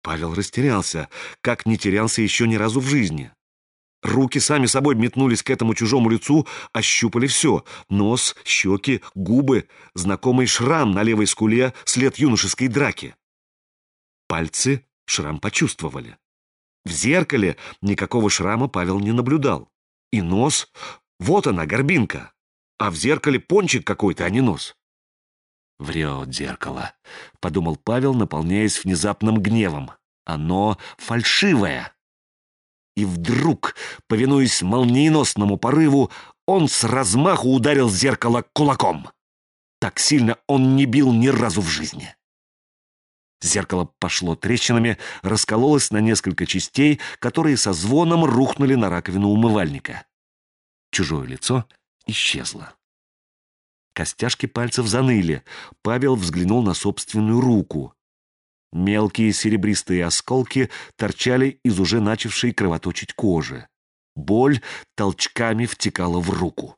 Павел растерялся, как не терялся еще ни разу в жизни. Руки сами собой метнулись к этому чужому лицу, ощупали все: нос, щеки, губы, знакомый шрам на левой скуле, след юношеской драки. Пальцы шрам почувствовали. В зеркале никакого шрама Павел не наблюдал. И нос, вот она, горбинка, а в зеркале пончик какой-то, а не нос. «Врет зеркало», — подумал Павел, наполняясь внезапным гневом. «Оно фальшивое». И вдруг, повинуясь молниеносному порыву, он с размаху ударил зеркало кулаком. Так сильно он не бил ни разу в жизни. Зеркало пошло трещинами, раскололось на несколько частей, которые со звоном рухнули на раковину умывальника. Чужое лицо исчезло. Костяшки пальцев заныли. Павел взглянул на собственную руку. Мелкие серебристые осколки торчали из уже начавшей кровоточить кожи. Боль толчками втекала в руку.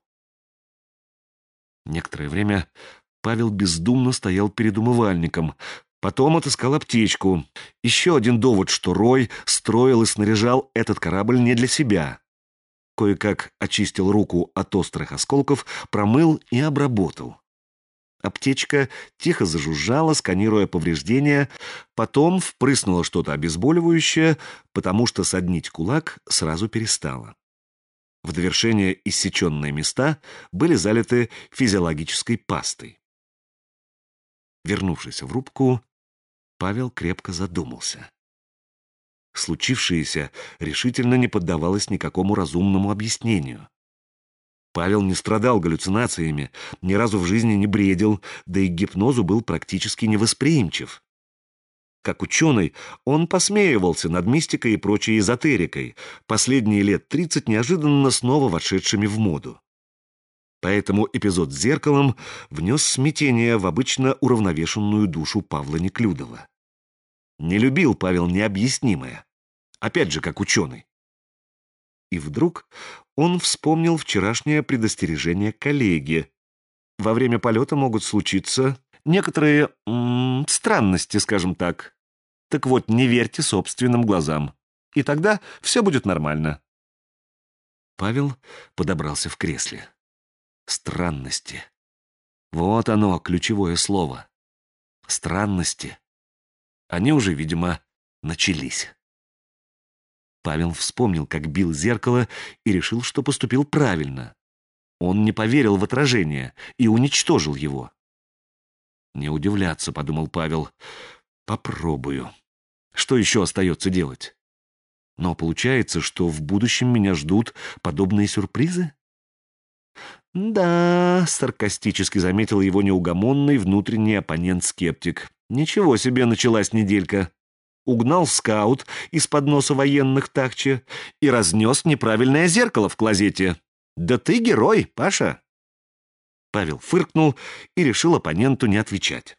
Некоторое время Павел бездумно стоял перед умывальником. Потом отыскал аптечку. Еще один довод, что Рой строил и снаряжал этот корабль не для себя. Кое-как очистил руку от острых осколков, промыл и обработал. Аптечка тихо зажужжала, сканируя повреждения, потом впрыснула что-то обезболивающее, потому что соднить кулак сразу перестало. В довершение иссеченные места были залиты физиологической пастой. Вернувшись в рубку, Павел крепко задумался. Случившееся решительно не поддавалось никакому разумному объяснению. Павел не страдал галлюцинациями, ни разу в жизни не бредил, да и к гипнозу был практически невосприимчив. Как ученый, он посмеивался над мистикой и прочей эзотерикой, последние лет 30 неожиданно снова вошедшими в моду. Поэтому эпизод с зеркалом внес смятение в обычно уравновешенную душу Павла Неклюдова. Не любил Павел необъяснимое, опять же, как ученый. И вдруг он вспомнил вчерашнее предостережение коллеги. Во время полета могут случиться некоторые странности, скажем так. Так вот, не верьте собственным глазам, и тогда все будет нормально. Павел подобрался в кресле. Странности. Вот оно, ключевое слово. Странности. Они уже, видимо, начались. Павел вспомнил, как бил зеркало, и решил, что поступил правильно. Он не поверил в отражение и уничтожил его. «Не удивляться», — подумал Павел. «Попробую. Что еще остается делать? Но получается, что в будущем меня ждут подобные сюрпризы?» «Да», — саркастически заметил его неугомонный внутренний оппонент-скептик. «Ничего себе началась неделька. Угнал скаут из-под носа военных Тахче и разнес неправильное зеркало в клозете. Да ты герой, Паша!» Павел фыркнул и решил оппоненту не отвечать.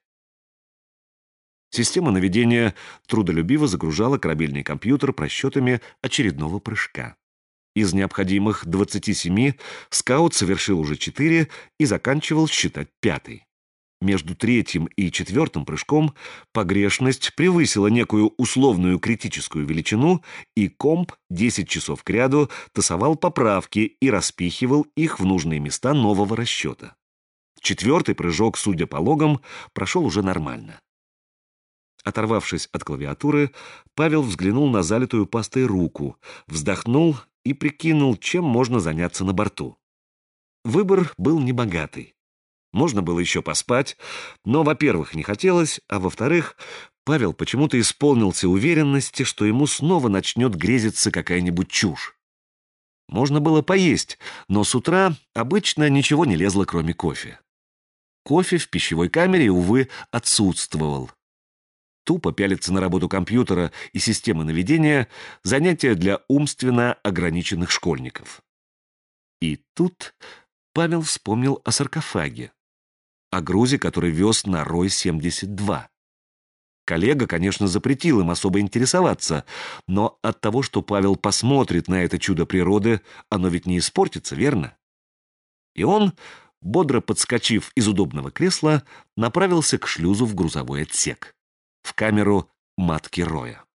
Система наведения трудолюбиво загружала корабельный компьютер просчетами очередного прыжка. Из необходимых 27 скаут совершил уже 4 и заканчивал считать 5-й. Между 3-м и 4-м прыжком погрешность превысила некую условную критическую величину, и комп 10 часов кряду тасовал поправки и распихивал их в нужные места нового расчета. 4-й прыжок, судя по логам, прошел уже нормально. Оторвавшись от клавиатуры, Павел взглянул на залитую пастой руку, вздохнул и прикинул, чем можно заняться на борту. Выбор был небогатый. Можно было еще поспать, но, во-первых, не хотелось, а во-вторых, Павел почему-то исполнился уверенности, что ему снова начнет грезиться какая-нибудь чушь. Можно было поесть, но с утра обычно ничего не лезло, кроме кофе. Кофе в пищевой камере, увы, отсутствовал. Тупо пялиться на работу компьютера и системы наведения — занятие для умственно ограниченных школьников. И тут Павел вспомнил о саркофаге, о грузе, который вез на Рой-72. Коллега, конечно, запретил им особо интересоваться, но от того, что Павел посмотрит на это чудо природы, оно ведь не испортится, верно? И он, бодро подскочив из удобного кресла, направился к шлюзу в грузовой отсек, в камеру матки Роя.